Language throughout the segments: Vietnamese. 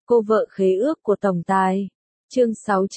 Cô vợ khế ước của tổng tài. Chương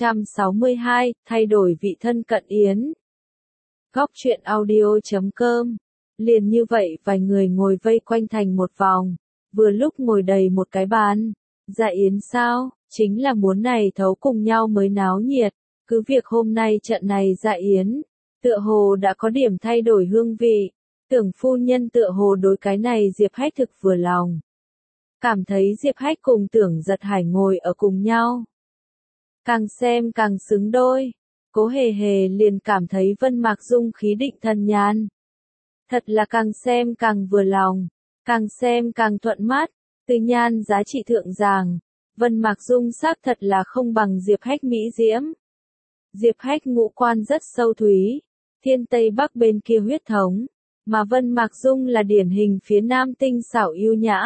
662, thay đổi vị thân cận Yến. Góc truyện audio.com. Liền như vậy vài người ngồi vây quanh thành một vòng, vừa lúc ngồi đầy một cái bàn. Dạ Yến sao, chính là muốn này thấu cùng nhau mới náo nhiệt, cứ việc hôm nay trận này dạ Yến, tựa hồ đã có điểm thay đổi hương vị, Tưởng phu nhân tựa hồ đối cái này Diệp Hách thực vừa lòng. Cảm thấy Diệp Hách cùng Tưởng Giật Hải ngồi ở cùng nhau. Càng xem càng xứng đôi, Cố Hề Hề liền cảm thấy Vân Mạc Dung khí định thần nhàn. Thật là càng xem càng vừa lòng, càng xem càng thuận mắt, từ nhan giá trị thượng giảng, Vân Mạc Dung xác thật là không bằng Diệp Hách mỹ diễm. Diệp Hách ngũ quan rất sâu thúy, thiên tây bắc bên kia huyết thống, mà Vân Mạc Dung là điển hình phía nam tinh xảo yêu nhã.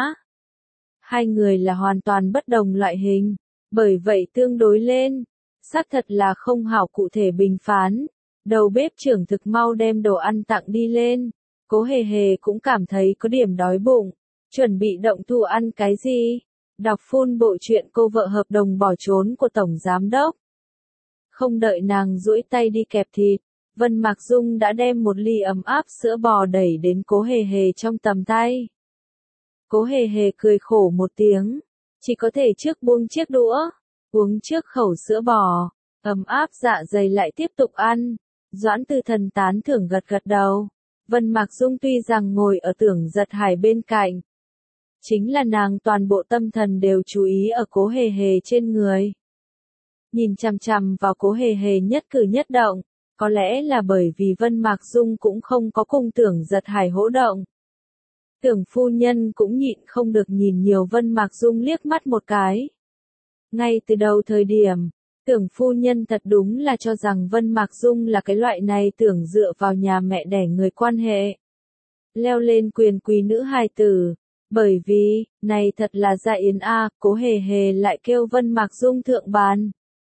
Hai người là hoàn toàn bất đồng loại hình, bởi vậy tương đối lên, xác thật là không hảo cụ thể bình phán. Đầu bếp trưởng thực mau đem đồ ăn tặng đi lên, Cố Hề Hề cũng cảm thấy có điểm đói bụng, chuẩn bị động thủ ăn cái gì. Đọc full bộ truyện Cô vợ hợp đồng bỏ trốn của Tổng Giám Đốc. Không đợi nàng duỗi tay đi kẹp thịt, Vân Mạc Dung đã đem một ly ấm áp sữa bò đẩy đến Cố Hề Hề trong tầm tay. Cố Hề Hề cười khổ một tiếng, chỉ có thể trước buông chiếc đũa, uống trước khẩu sữa bò, ấm áp dạ dày lại tiếp tục ăn. Doãn Tư Thần tán thưởng gật gật đầu. Vân Mạc Dung tuy rằng ngồi ở Tưởng Giật Hải bên cạnh, chính là nàng toàn bộ tâm thần đều chú ý ở Cố Hề Hề trên người. Nhìn chằm chằm vào Cố Hề Hề nhất cử nhất động, có lẽ là bởi vì Vân Mạc Dung cũng không có cùng Tưởng Giật Hải hỗ động. Tưởng phu nhân cũng nhịn không được nhìn nhiều Vân Mạc Dung liếc mắt một cái. Ngay từ đầu thời điểm, Tưởng phu nhân thật đúng là cho rằng Vân Mạc Dung là cái loại này tưởng dựa vào nhà mẹ đẻ người quan hệ. Leo lên quyền quý nữ hài tử, bởi vì, này thật là dạ Yến a, Cố Hề Hề lại kêu Vân Mạc Dung thượng bàn.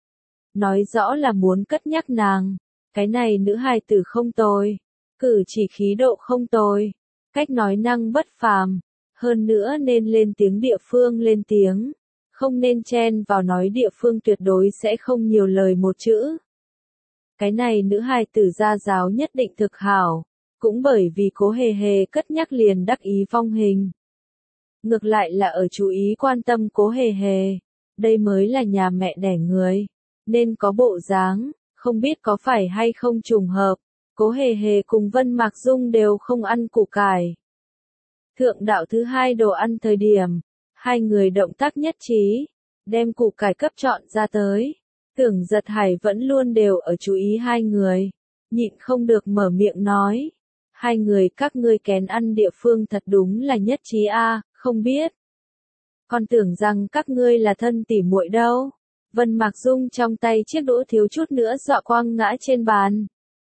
Nói rõ là muốn cất nhắc nàng, cái này nữ hài tử không tồi, cử chỉ khí độ không tồi, cách nói năng bất phàm, hơn nữa nên lên tiếng địa phương lên tiếng, không nên chen vào nói địa phương tuyệt đối sẽ không nhiều lời một chữ. Cái này nữ hài tử gia giáo nhất định thực hảo, cũng bởi vì Cố Hề Hề cất nhắc liền đắc ý phong hình. Ngược lại là ở chú ý quan tâm Cố Hề Hề, đây mới là nhà mẹ đẻ người, nên có bộ dáng, không biết có phải hay không trùng hợp, Cố Hề Hề cùng Vân Mạc Dung đều không ăn củ cải. Thượng đạo thứ hai đồ ăn thời điểm, hai người động tác nhất trí, đem củ cải cấp chọn ra tới. Tưởng Giật Hải vẫn luôn đều ở chú ý hai người, nhịn không được mở miệng nói. Hai người các ngươi kén ăn địa phương thật đúng là nhất trí a, không biết. Còn tưởng rằng các ngươi là thân tỉ muội đâu. Vân Mạc Dung trong tay chiếc đũa thiếu chút nữa dọa quăng ngã trên bàn.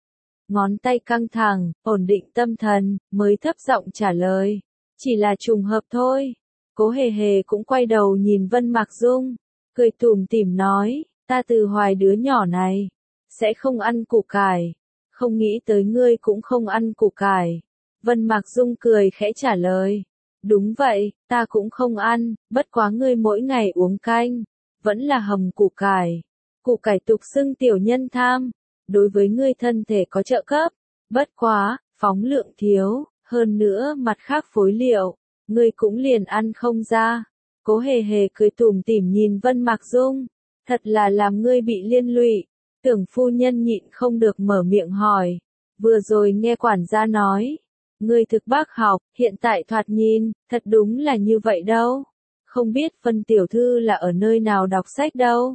Ngón tay căng thẳng, ổn định tâm thần, mới thấp giọng trả lời. Chỉ là trùng hợp thôi. Cố Hề Hề cũng quay đầu nhìn Vân Mạc Dung, cười tủm tỉm nói, ta từ hoài đứa nhỏ này, sẽ không ăn củ cải, không nghĩ tới ngươi cũng không ăn củ cải. Vân Mạc Dung cười khẽ trả lời, đúng vậy, ta cũng không ăn, bất quá ngươi mỗi ngày uống canh, vẫn là hầm củ cải tục xưng tiểu nhân tham, đối với ngươi thân thể có trợ cấp, bất quá, phóng lượng thiếu, hơn nữa mặt khác phối liệu, ngươi cũng liền ăn không ra. Cố Hề Hề cười tủm tỉm nhìn Vân Mạc Dung, thật là làm ngươi bị liên lụy. Tưởng phu nhân nhịn không được mở miệng hỏi, vừa rồi nghe quản gia nói, ngươi thực bác học, hiện tại thoạt nhìn, thật đúng là như vậy đâu. Không biết Vân tiểu thư là ở nơi nào đọc sách đâu.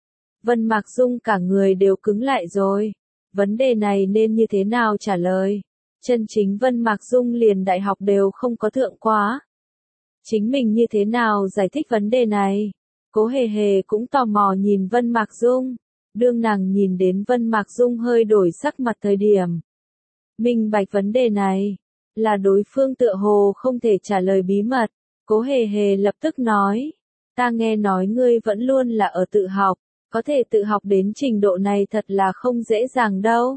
Vân Mạc Dung cả người đều cứng lại rồi, vấn đề này nên như thế nào trả lời. Chân chính Vân Mạc Dung liền đại học đều không có thượng quá. Chính mình như thế nào giải thích vấn đề này? Cố Hề Hề cũng tò mò nhìn Vân Mạc Dung. Đương nàng nhìn đến Vân Mạc Dung hơi đổi sắc mặt thời điểm. Minh bạch vấn đề này, là đối phương tựa hồ không thể trả lời bí mật. Cố Hề Hề lập tức nói, ta nghe nói ngươi vẫn luôn là ở tự học, có thể tự học đến trình độ này thật là không dễ dàng đâu.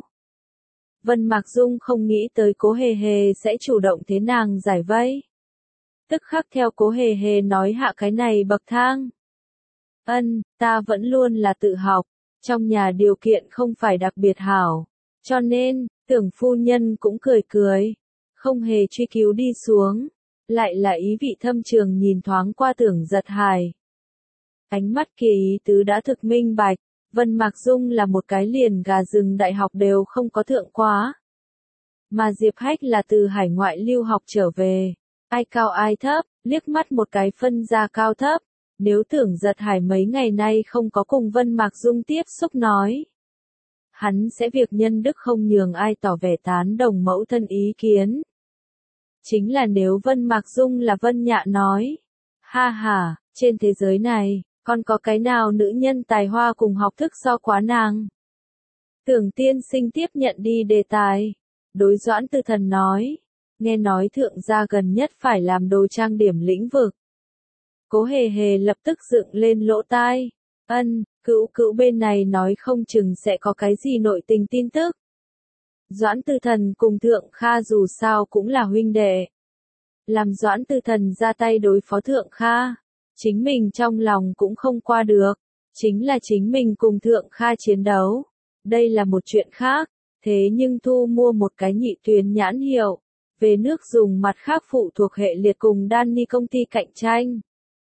Vân Mạc Dung không nghĩ tới Cố Hề Hề sẽ chủ động thế nàng giải vây. Tức khắc theo Cố Hề Hề nói hạ cái này bậc thang. Ta vẫn luôn là tự học, trong nhà điều kiện không phải đặc biệt hảo, cho nên, Tưởng phu nhân cũng cười cười, không hề truy cứu đi xuống, lại là ý vị thâm trường nhìn thoáng qua Tưởng Giật Hài. Ánh mắt kia ý tứ đã thực minh bạch, Vân Mạc Dung là một cái liền gà rừng đại học đều không có thượng quá. Mà Diệp Hách là từ hải ngoại lưu học trở về, ai cao ai thấp, liếc mắt một cái phân ra cao thấp, nếu Tưởng Giật Hải mấy ngày nay không có cùng Vân Mạc Dung tiếp xúc nói. Hắn sẽ việc nhân đức không nhường ai tỏ vẻ tán đồng mẫu thân ý kiến. Chính là nếu Vân Mạc Dung là Vân Nhạ nói, ha ha, trên thế giới này, còn có cái nào nữ nhân tài hoa cùng học thức so quá nàng. Tưởng tiên sinh tiếp nhận đi đề tài, đối Doãn Tư Thần nói, nghe nói thượng gia gần nhất phải làm đồ trang điểm lĩnh vực. Cố hề hề lập tức dựng lên lỗ tai, cữu bên này nói không chừng sẽ có cái gì nội tình tin tức. Doãn Tư Thần cùng Thượng Kha dù sao cũng là huynh đệ. Làm Doãn Tư Thần ra tay đối phó Thượng Kha, chính mình trong lòng cũng không qua được, chính là chính mình cùng Thượng Kha chiến đấu. Đây là một chuyện khác, thế nhưng thu mua một cái nhị tuyến nhãn hiệu, về nước dùng mặt khác phụ thuộc hệ liệt cùng Danny công ty cạnh tranh.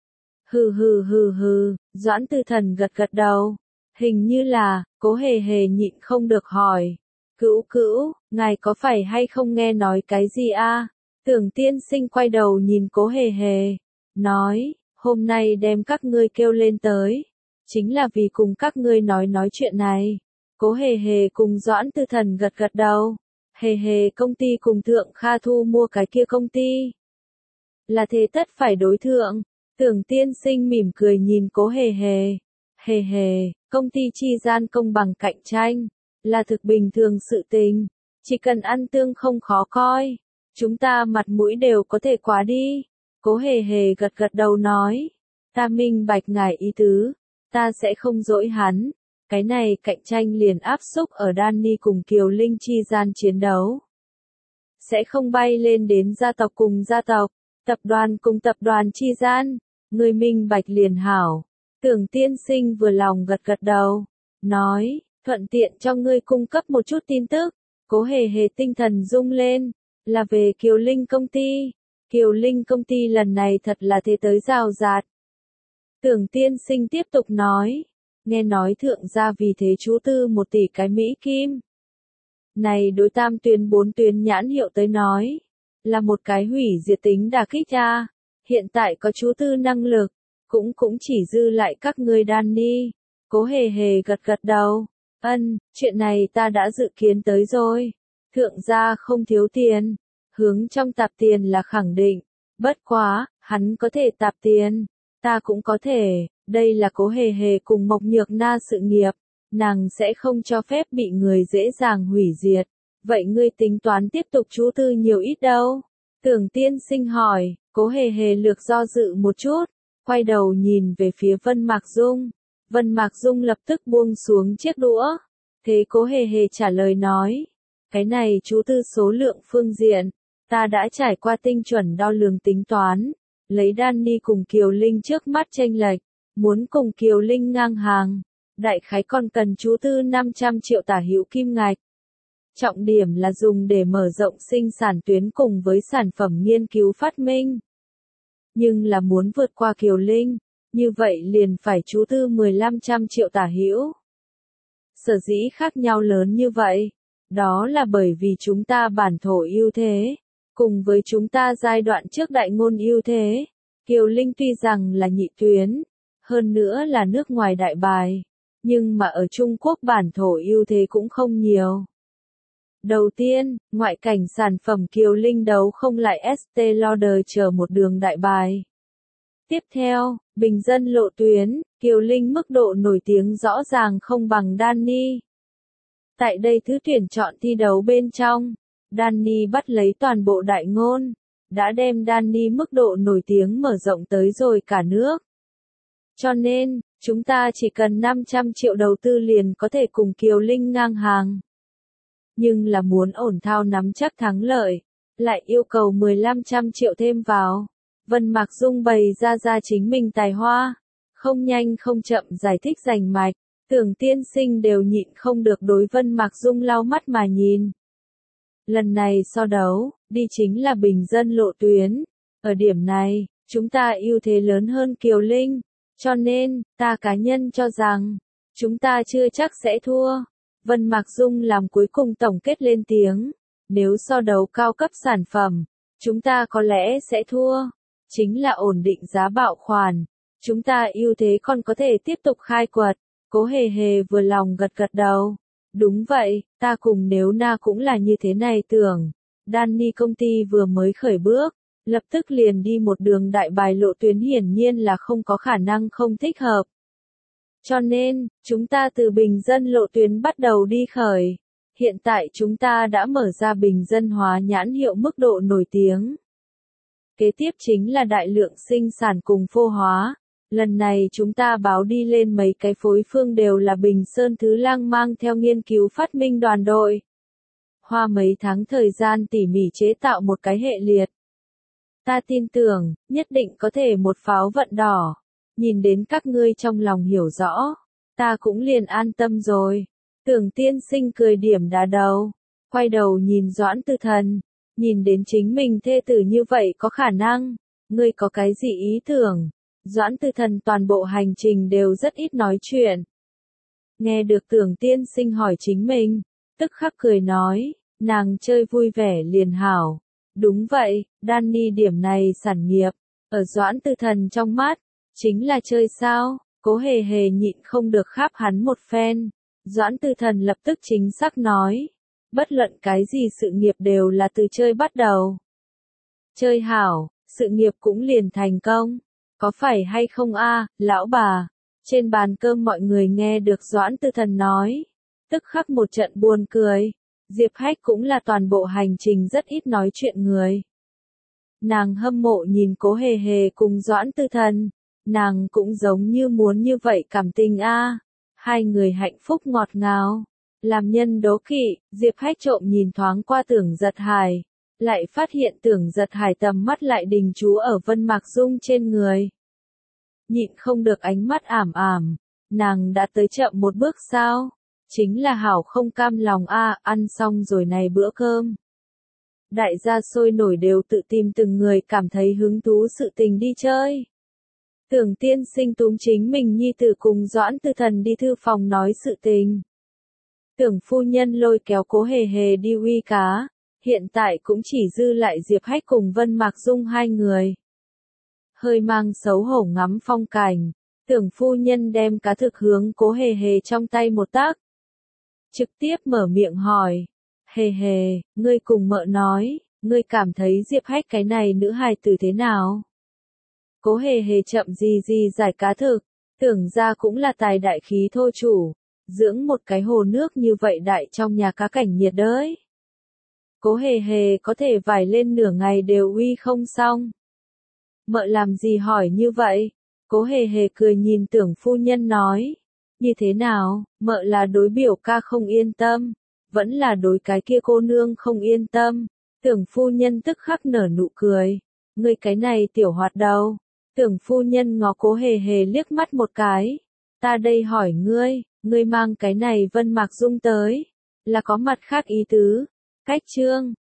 Hừ, Doãn Tư Thần gật gật đầu, hình như là, Cố hề hề nhịn không được hỏi. Cữu, ngài có phải hay không nghe nói cái gì a? Tưởng tiên sinh quay đầu nhìn Cố hề hề, nói, hôm nay đem các ngươi kêu lên tới, chính là vì cùng các ngươi nói chuyện này. Cố hề hề cùng Doãn Tư Thần gật gật đầu, hề công ty cùng Thượng Kha thu mua cái kia công ty. Là thế tất phải đối thượng, Tưởng tiên sinh mỉm cười nhìn Cố hề hề, công ty chi gian công bằng cạnh tranh, là thực bình thường sự tình, chỉ cần ăn tương không khó coi, chúng ta mặt mũi đều có thể quá đi. Cố hề hề gật gật đầu nói, ta minh bạch ngài ý tứ, ta sẽ không dỗi hắn, cái này cạnh tranh liền áp xúc ở Danny cùng Kiều Linh chi gian chiến đấu. Sẽ không bay lên đến gia tộc cùng gia tộc, tập đoàn cùng tập đoàn chi gian, người minh bạch liền hảo. Tưởng tiên sinh vừa lòng gật gật đầu, nói, thuận tiện cho ngươi cung cấp một chút tin tức. Cố hề hề tinh thần rung lên, là về Kiều Linh công ty. Kiều Linh công ty lần này thật là thế tới rào rạt. Tưởng tiên sinh tiếp tục nói, nghe nói thượng gia vì thế chú tư 1 tỷ cái Mỹ Kim. Này đối tam tuyến 4 tuyến nhãn hiệu tới nói, là một cái hủy diệt tính đả kích ra, hiện tại có chú tư năng lực, cũng chỉ dư lại các ngươi Danny. Cố hề hề gật gật đầu, chuyện này ta đã dự kiến tới rồi, thượng gia không thiếu tiền, hướng trong tạp tiền là khẳng định, bất quá, hắn có thể tạp tiền, ta cũng có thể, đây là Cố hề hề cùng Mộc Nhược Na sự nghiệp, nàng sẽ không cho phép bị người dễ dàng hủy diệt, vậy ngươi tính toán tiếp tục chú tư nhiều ít đâu? Tưởng tiên sinh hỏi, Cố hề hề lược do dự một chút, quay đầu nhìn về phía Vân Mạc Dung. Vân Mạc Dung lập tức buông xuống chiếc đũa. Thế Cố hề hề trả lời nói, cái này chú tư số lượng phương diện, ta đã trải qua tinh chuẩn đo lường tính toán, lấy Danny cùng Kiều Linh trước mắt chênh lệch, muốn cùng Kiều Linh ngang hàng, đại khái còn cần chú tư 500 triệu tả hữu kim ngạch. Trọng điểm là dùng để mở rộng sinh sản tuyến cùng với sản phẩm nghiên cứu phát minh. Nhưng là muốn vượt qua Kiều Linh, như vậy liền phải chú tư 1500 triệu tả hữu. Sở dĩ khác nhau lớn như vậy, đó là bởi vì chúng ta bản thổ ưu thế, cùng với chúng ta giai đoạn trước đại ngôn ưu thế. Kiều Linh tuy rằng là nhị tuyến, hơn nữa là nước ngoài đại bài, nhưng mà ở Trung Quốc bản thổ ưu thế cũng không nhiều. Đầu tiên, ngoại cảnh sản phẩm Kiều Linh đấu không lại Estée Lauder chờ một đường đại bài. Tiếp theo, bình dân lộ tuyến, Kiều Linh mức độ nổi tiếng rõ ràng không bằng Danny. Tại đây thứ tuyển chọn thi đấu bên trong, Danny bắt lấy toàn bộ đại ngôn, đã đem Danny mức độ nổi tiếng mở rộng tới rồi cả nước. Cho nên, chúng ta chỉ cần 500 triệu đầu tư liền có thể cùng Kiều Linh ngang hàng. Nhưng là muốn ổn thao nắm chắc thắng lợi, lại yêu cầu 1500 triệu thêm vào. Vân Mạc Dung bày ra chính mình tài hoa, không nhanh không chậm giải thích rành mạch, Tưởng tiên sinh đều nhịn không được đối Vân Mạc Dung lau mắt mà nhìn. Lần này so đấu, đi chính là bình dân lộ tuyến. Ở điểm này, chúng ta ưu thế lớn hơn Kiều Linh, cho nên, ta cá nhân cho rằng, chúng ta chưa chắc sẽ thua. Vân Mạc Dung làm cuối cùng tổng kết lên tiếng, nếu so đấu cao cấp sản phẩm, chúng ta có lẽ sẽ thua, chính là ổn định giá bảo khoản, chúng ta ưu thế còn có thể tiếp tục khai quật. Cố Hề Hề vừa lòng gật gật đầu. Đúng vậy, ta cùng nếu na cũng là như thế này tưởng. Danny công ty vừa mới khởi bước, lập tức liền đi một đường đại bài lộ tuyến hiển nhiên là không có khả năng không thích hợp. Cho nên, chúng ta từ bình dân lộ tuyến bắt đầu đi khởi. Hiện tại chúng ta đã mở ra bình dân hóa nhãn hiệu mức độ nổi tiếng. Kế tiếp chính là đại lượng sinh sản cùng phô hóa. Lần này chúng ta báo đi lên mấy cái phối phương đều là Bình Sơn Thứ Lang mang theo nghiên cứu phát minh đoàn đội. Hoa mấy tháng thời gian tỉ mỉ chế tạo một cái hệ liệt. Ta tin tưởng, nhất định có thể một pháo vận đỏ. Nhìn đến các ngươi trong lòng hiểu rõ, ta cũng liền an tâm rồi. Tưởng tiên sinh cười điểm đá đầu, quay đầu nhìn Doãn Tư Thần, nhìn đến chính mình thê tử như vậy có khả năng, ngươi có cái gì ý tưởng? Doãn Tư Thần toàn bộ hành trình đều rất ít nói chuyện. Nghe được Tưởng tiên sinh hỏi chính mình, tức khắc cười nói, nàng chơi vui vẻ liền hảo. Đúng vậy, Danny điểm này sản nghiệp, ở Doãn Tư Thần trong mắt, chính là chơi sao, Cố Hề Hề nhịn không được kháp hắn một phen. Doãn Tư Thần lập tức chính xác nói, bất luận cái gì sự nghiệp đều là từ chơi bắt đầu. Chơi hảo, sự nghiệp cũng liền thành công. Có phải hay không a, lão bà? Trên bàn cơm mọi người nghe được Doãn Tư Thần nói, tức khắc một trận buồn cười. Diệp Hách cũng là toàn bộ hành trình rất ít nói chuyện người. Nàng hâm mộ nhìn Cố Hề Hề cùng Doãn Tư Thần, nàng cũng giống như muốn như vậy cảm tình a. Hai người hạnh phúc ngọt ngào. Làm nhân đố kỵ, Diệp Hách trộm nhìn thoáng qua Tưởng Giật Hải, lại phát hiện Tưởng Giật Hải tầm mắt lại đình chú ở Vân Mạc Dung trên người. Nhịn không được ánh mắt ảm ảm, nàng đã tới chậm một bước sao? Chính là hảo không cam lòng a, ăn xong rồi này bữa cơm. Đại gia sôi nổi đều tự tìm từng người cảm thấy hứng thú sự tình đi chơi. Tưởng tiên sinh túm chính mình nhi tử cùng Doãn Tư Thần đi thư phòng nói sự tình. Tưởng phu nhân lôi kéo Cố Hề Hề đi uy cá, hiện tại cũng chỉ dư lại Diệp Hách cùng Vân Mạc Dung hai người. Hơi mang xấu hổ ngắm phong cảnh, Tưởng phu nhân đem cá thực hướng Cố Hề Hề trong tay một tác. Trực tiếp mở miệng hỏi, Hề Hề, ngươi cùng mợ nói, ngươi cảm thấy Diệp Hách cái này nữ hài tử thế nào? Cố Hề Hề chậm gì giải cá thực, tưởng ra cũng là tài đại khí thô chủ, dưỡng một cái hồ nước như vậy đại trong nhà cá cảnh nhiệt đới. Cố Hề Hề có thể vải lên nửa ngày đều uy không xong. Mợ làm gì hỏi như vậy? Cố Hề Hề cười nhìn Tưởng phu nhân nói. Như thế nào, mợ là đối biểu ca không yên tâm, vẫn là đối cái kia cô nương không yên tâm. Tưởng phu nhân tức khắc nở nụ cười. Ngươi cái này tiểu hoạt đầu. Tưởng phu nhân ngó Cố Hề Hề liếc mắt một cái. Ta đây hỏi ngươi mang cái này Vân Mạc Dung tới, là có mặt khác ý tứ. Cách chương